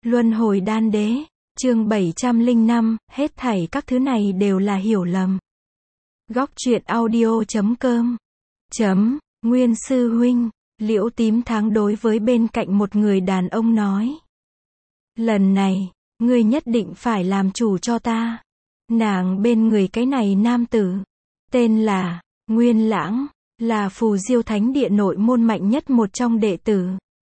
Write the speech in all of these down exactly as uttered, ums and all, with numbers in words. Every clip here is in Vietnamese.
Luân hồi đan đế, chương bảy trăm lẻ năm, hết thảy các thứ này đều là hiểu lầm. Góc truyện audio chấm com chấm, Nguyên sư huynh, Liễu Tím Tháng đối với bên cạnh một người đàn ông nói. Lần này, ngươi nhất định phải làm chủ cho ta. Nàng bên người cái này nam tử, tên là Nguyên Lãng, là Phù Diêu Thánh Địa nội môn mạnh nhất một trong đệ tử.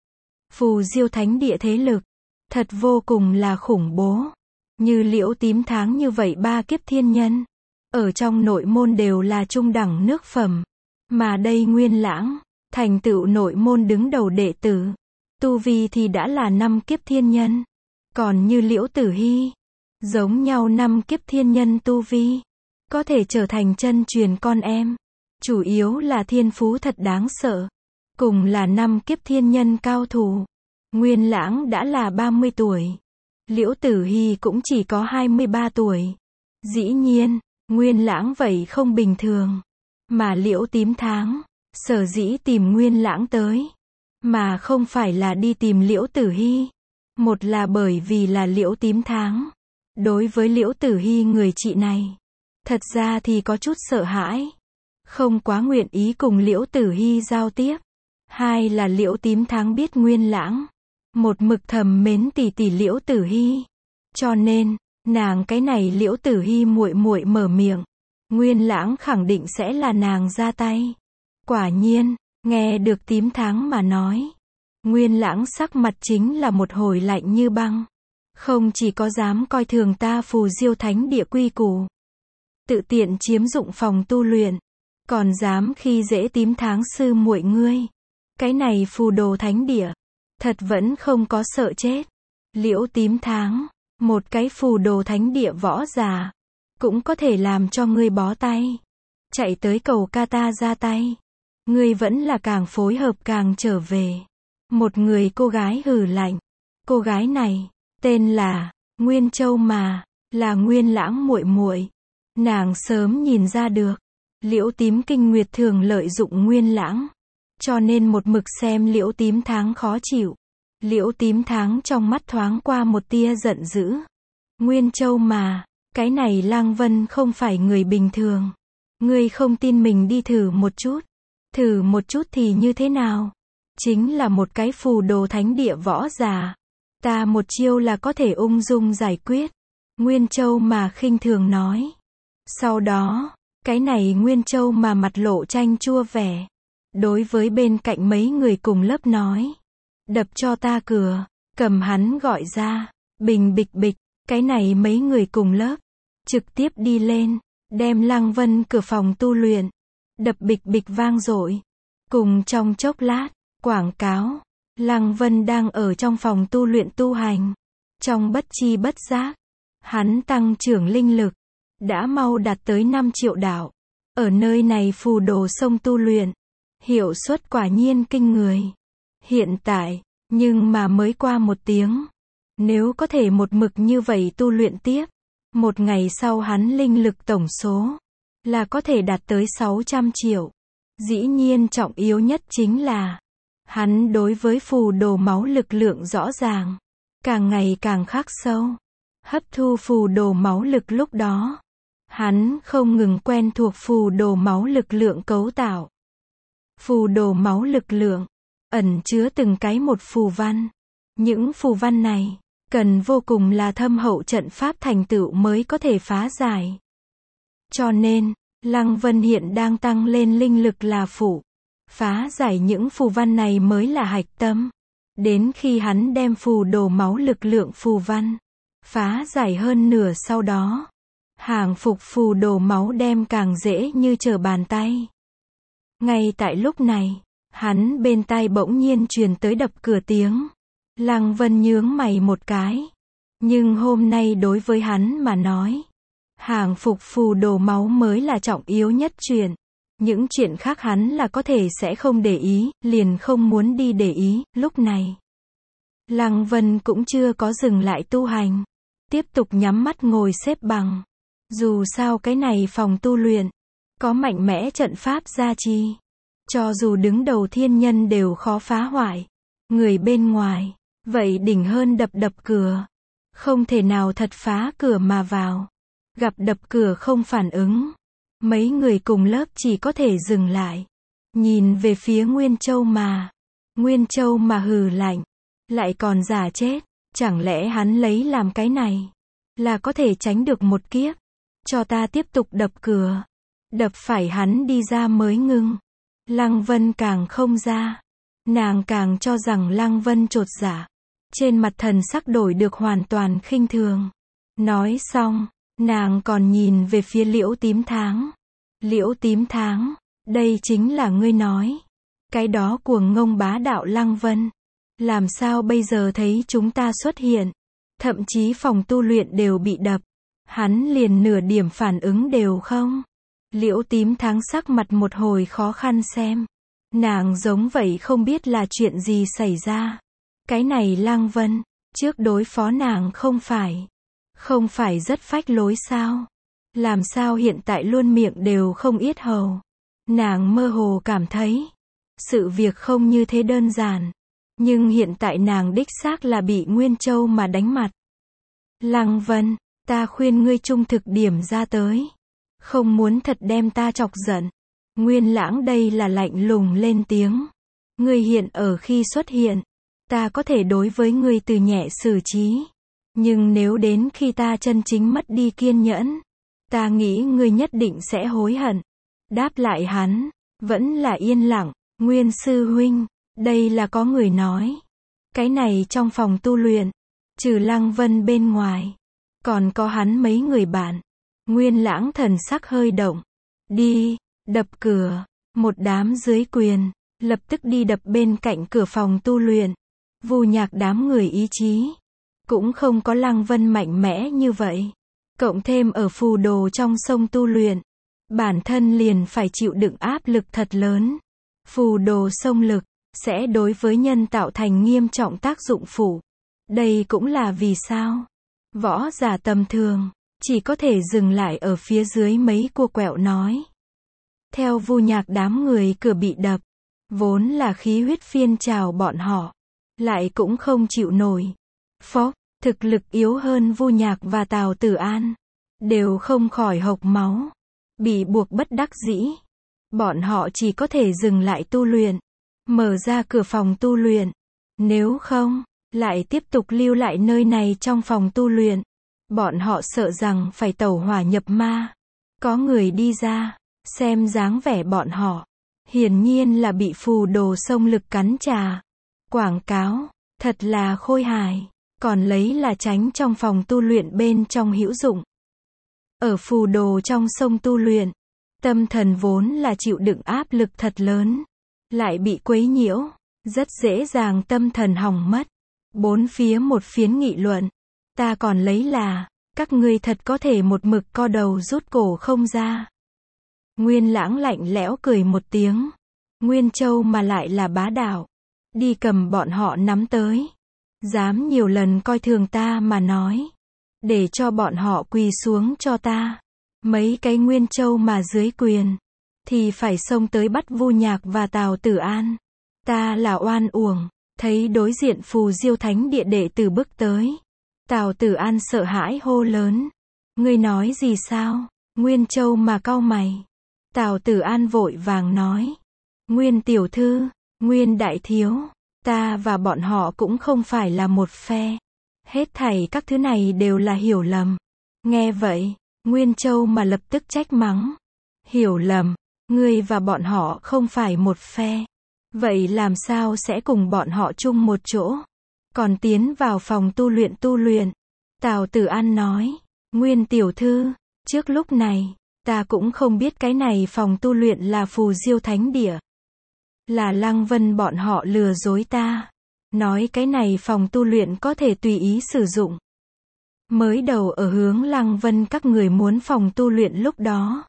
Phù Diêu Thánh Địa thế lực, thật vô cùng là khủng bố. Như Liễu Tím Tháng như vậy ba kiếp thiên nhân, ở trong nội môn đều là trung đẳng nước phẩm. Mà đây Nguyên Lãng, thành tựu nội môn đứng đầu đệ tử, tu vi thì đã là năm kiếp thiên nhân. Còn như Liễu Tử Hy, giống nhau năm kiếp thiên nhân tu vi, có thể trở thành chân truyền con em. Chủ yếu là thiên phú thật đáng sợ. Cùng là năm kiếp thiên nhân cao thủ. Nguyên Lãng đã là ba mươi tuổi. Liễu Tử Hy cũng chỉ có hai mươi ba tuổi. Dĩ nhiên, Nguyên Lãng vậy không bình thường. Mà Liễu Tím Tháng, sở dĩ tìm Nguyên Lãng tới, mà không phải là đi tìm Liễu Tử Hy. Một là bởi vì là Liễu Tím Tháng, đối với Liễu Tử Hy người chị này, thật ra thì có chút sợ hãi, không quá nguyện ý cùng Liễu Tử Hy giao tiếp. Hai là Liễu Tím Tháng biết Nguyên Lãng một mực thầm mến tỷ tỷ Liễu Tử Hy, cho nên nàng cái này Liễu Tử Hy muội muội mở miệng, Nguyên Lãng khẳng định sẽ là nàng ra tay. Quả nhiên, nghe được Tím Tháng mà nói, Nguyên Lãng sắc mặt chính là một hồi lạnh như băng. Không chỉ có dám coi thường ta Phù Diêu Thánh Địa quy củ, tự tiện chiếm dụng phòng tu luyện, còn dám khi dễ Tím Tháng sư muội ngươi. Cái này Phù Đồ Thánh Địa, thật vẫn không có sợ chết. Liễu Tím Tháng, một cái Phù Đồ Thánh Địa võ giả, cũng có thể làm cho ngươi bó tay, chạy tới cầu ca ta ra tay. Ngươi vẫn là càng phối hợp càng trở về. Một người cô gái hừ lạnh. Cô gái này, tên là Nguyên Châu mà, là Nguyên Lãng muội muội. Nàng sớm nhìn ra được, Liễu Tím Kinh Nguyệt thường lợi dụng Nguyên Lãng, cho nên một mực xem Liễu Tím Tháng khó chịu. Liễu Tím Tháng trong mắt thoáng qua một tia giận dữ. Nguyên Châu mà, cái này Lang Vân không phải người bình thường. Ngươi không tin mình đi thử một chút. Thử một chút thì như thế nào? Chính là một cái Phù Đồ Thánh Địa võ giả, ta một chiêu là có thể ung dung giải quyết. Nguyên Châu mà khinh thường nói. Sau đó, cái này Nguyên Châu mà mặt lộ chanh chua vẻ, đối với bên cạnh mấy người cùng lớp nói. Đập cho ta cửa, cầm hắn gọi ra. Bình bịch bịch, cái này mấy người cùng lớp, trực tiếp đi lên, đem Lăng Vân cửa phòng tu luyện, đập bịch bịch vang dội. Cùng trong chốc lát, quảng cáo, Lăng Vân đang ở trong phòng tu luyện tu hành. Trong bất chi bất giác, hắn tăng trưởng linh lực, đã mau đạt tới năm triệu đạo. Ở nơi này Phù Đồ sông tu luyện, hiệu suất quả nhiên kinh người. Hiện tại, nhưng mà mới qua một tiếng, nếu có thể một mực như vậy tu luyện tiếp, một ngày sau hắn linh lực tổng số, là có thể đạt tới sáu trăm triệu. Dĩ nhiên trọng yếu nhất chính là, hắn đối với Phù Đồ máu lực lượng rõ ràng, càng ngày càng khắc sâu. Hấp thu Phù Đồ máu lực lúc đó, hắn không ngừng quen thuộc Phù Đồ máu lực lượng cấu tạo. Phù Đồ máu lực lượng, ẩn chứa từng cái một phù văn. Những phù văn này, cần vô cùng là thâm hậu trận pháp thành tựu mới có thể phá giải. Cho nên, Lăng Vân hiện đang tăng lên linh lực là phụ. Phá giải những phù văn này mới là hạch tâm. Đến khi hắn đem Phù Đồ máu lực lượng phù văn phá giải hơn nửa sau đó, hàng phục Phù Đồ máu đem càng dễ như trở bàn tay. Ngay tại lúc này, hắn bên tai bỗng nhiên truyền tới đập cửa tiếng. Lăng Vân nhướng mày một cái. Nhưng hôm nay đối với hắn mà nói, hàng phục Phù Đồ máu mới là trọng yếu nhất chuyện. Những chuyện khác hắn là có thể sẽ không để ý, liền không muốn đi để ý. Lúc này, Lăng Vân cũng chưa có dừng lại tu hành, tiếp tục nhắm mắt ngồi xếp bằng. Dù sao cái này phòng tu luyện, có mạnh mẽ trận pháp gia trì, cho dù đứng đầu thiên nhân đều khó phá hoại. Người bên ngoài, Vậy đỉnh hơn đập đập cửa. Không thể nào thật phá cửa mà vào. Gặp đập cửa không phản ứng. Mấy người cùng lớp chỉ có thể dừng lại. Nhìn về phía Nguyên Châu mà. Nguyên Châu mà hừ lạnh. Lại còn giả chết. Chẳng lẽ hắn lấy làm cái này là có thể tránh được một kiếp. Cho ta tiếp tục đập cửa. Đập phải hắn đi ra mới ngưng. Lăng Vân càng không ra. Nàng càng cho rằng Lăng Vân chột dạ. Trên mặt thần sắc đổi được hoàn toàn khinh thường. Nói xong, nàng còn nhìn về phía Liễu Tím Tháng. Liễu Tím Tháng, đây chính là ngươi nói. Cái đó cuồng ngông bá đạo Lăng Vân. Làm sao bây giờ thấy chúng ta xuất hiện. Thậm chí phòng tu luyện đều bị đập. Hắn liền nửa điểm phản ứng đều không. Liễu Tím Tháng sắc mặt một hồi khó khăn xem. Nàng giống vậy không biết là chuyện gì xảy ra. Cái này Lăng Vân, trước đối phó nàng không phải. Không phải rất phách lối sao? Làm sao hiện tại luôn miệng đều không yết hầu? Nàng mơ hồ cảm thấy. Sự việc không như thế đơn giản. Nhưng hiện tại nàng đích xác là bị Nguyên Châu mà đánh mặt. Lăng Vân, ta khuyên ngươi trung thực điểm ra tới. Không muốn thật đem ta chọc giận. Nguyên Lãng đây là lạnh lùng lên tiếng. Ngươi hiện ở khi xuất hiện. Ta có thể đối với ngươi từ nhẹ xử trí. Nhưng nếu đến khi ta chân chính mất đi kiên nhẫn. Ta nghĩ ngươi nhất định sẽ hối hận. Đáp lại hắn. Vẫn là yên lặng. Nguyên sư huynh. Đây là có người nói. Cái này trong phòng tu luyện. Trừ Lăng Vân bên ngoài. Còn có hắn mấy người bạn. Nguyên Lãng thần sắc hơi động. Đi. Đập cửa. Một đám dưới quyền. Lập tức đi đập bên cạnh cửa phòng tu luyện. Vu Nhạc đám người ý chí. Cũng không có Lăng Vân mạnh mẽ như vậy. Cộng thêm ở phù đồ trong sông tu luyện. Bản thân liền phải chịu đựng áp lực thật lớn. Phù đồ sông lực. Sẽ đối với nhân tạo thành nghiêm trọng tác dụng phụ. Đây cũng là vì sao. Võ giả tầm thường. Chỉ có thể dừng lại ở phía dưới mấy cua quẹo nói. Theo Vu Nhạc đám người cửa bị đập. Vốn là khí huyết phiên trào bọn họ. Lại cũng không chịu nổi. Phó, thực lực yếu hơn Vu Nhạc và Tào Tử An. Đều không khỏi hộc máu. Bị buộc bất đắc dĩ. Bọn họ chỉ có thể dừng lại tu luyện. Mở ra cửa phòng tu luyện. Nếu không, lại tiếp tục lưu lại nơi này trong phòng tu luyện. Bọn họ sợ rằng phải tẩu hỏa nhập ma. Có người đi ra. Xem dáng vẻ bọn họ. Hiển nhiên là bị phù đồ sông lực cắn trả. Quảng cáo. Thật là khôi hài. Còn lấy là tránh trong phòng tu luyện bên trong hữu dụng. Ở phù đồ trong sông tu luyện. Tâm thần vốn là chịu đựng áp lực thật lớn. Lại bị quấy nhiễu. Rất dễ dàng tâm thần hỏng mất. Bốn phía một phiến nghị luận. Ta còn lấy là. Các ngươi thật có thể một mực co đầu rút cổ không ra. Nguyên Lãng lạnh lẽo cười một tiếng. Nguyên Châu mà lại là bá đạo. Đi cầm bọn họ nắm tới. Dám nhiều lần coi thường ta mà nói. Để cho bọn họ quỳ xuống cho ta. Mấy cái Nguyên Châu mà dưới quyền. Thì phải xông tới bắt Vu Nhạc và Tào Tử An. Ta là oan uổng. Thấy đối diện phù diêu thánh địa đệ tử bước tới. Tào Tử An sợ hãi hô lớn. Ngươi nói gì sao? Nguyên Châu mà cau mày. Tào Tử An vội vàng nói. Nguyên tiểu thư, Nguyên đại thiếu. Ta và bọn họ cũng không phải là một phe. Hết thảy các thứ này đều là hiểu lầm. Nghe vậy, Nguyên Châu mà lập tức trách mắng. Hiểu lầm, ngươi và bọn họ không phải một phe. Vậy làm sao sẽ cùng bọn họ chung một chỗ? Còn tiến vào phòng tu luyện tu luyện. Tào Tử An nói. Nguyên tiểu thư, trước lúc này, ta cũng không biết cái này phòng tu luyện là phù diêu thánh địa. Là Lăng Vân bọn họ lừa dối ta. Nói cái này phòng tu luyện có thể tùy ý sử dụng. Mới đầu ở hướng Lăng Vân các người muốn phòng tu luyện lúc đó.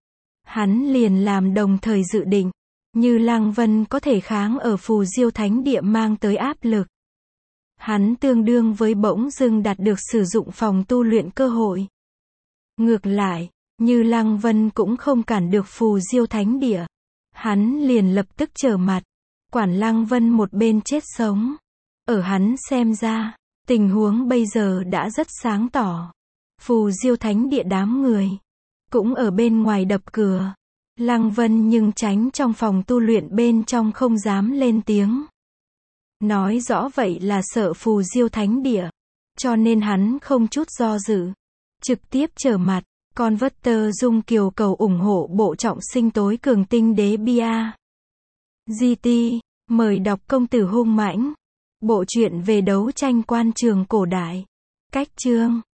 Hắn liền làm đồng thời dự định. Như Lăng Vân có thể kháng ở phù diêu thánh địa mang tới áp lực. Hắn tương đương với bỗng dưng đạt được sử dụng phòng tu luyện cơ hội. Ngược lại, như Lăng Vân cũng không cản được phù diêu thánh địa. Hắn liền lập tức trở mặt. Quản Lăng Vân một bên chết sống. Ở hắn xem ra, tình huống bây giờ đã rất sáng tỏ. Phù Diêu thánh địa đám người cũng ở bên ngoài đập cửa. Lăng Vân nhưng tránh trong phòng tu luyện bên trong không dám lên tiếng. Nói rõ vậy là sợ Phù Diêu thánh địa, cho nên hắn không chút do dự, trực tiếp trở mặt. Converter Dung Kiều cầu ủng hộ bộ trọng sinh tối cường tinh đế bia. giê tê, mời đọc Công tử hung mãnh. Bộ truyện về đấu tranh quan trường cổ đại. Cách chương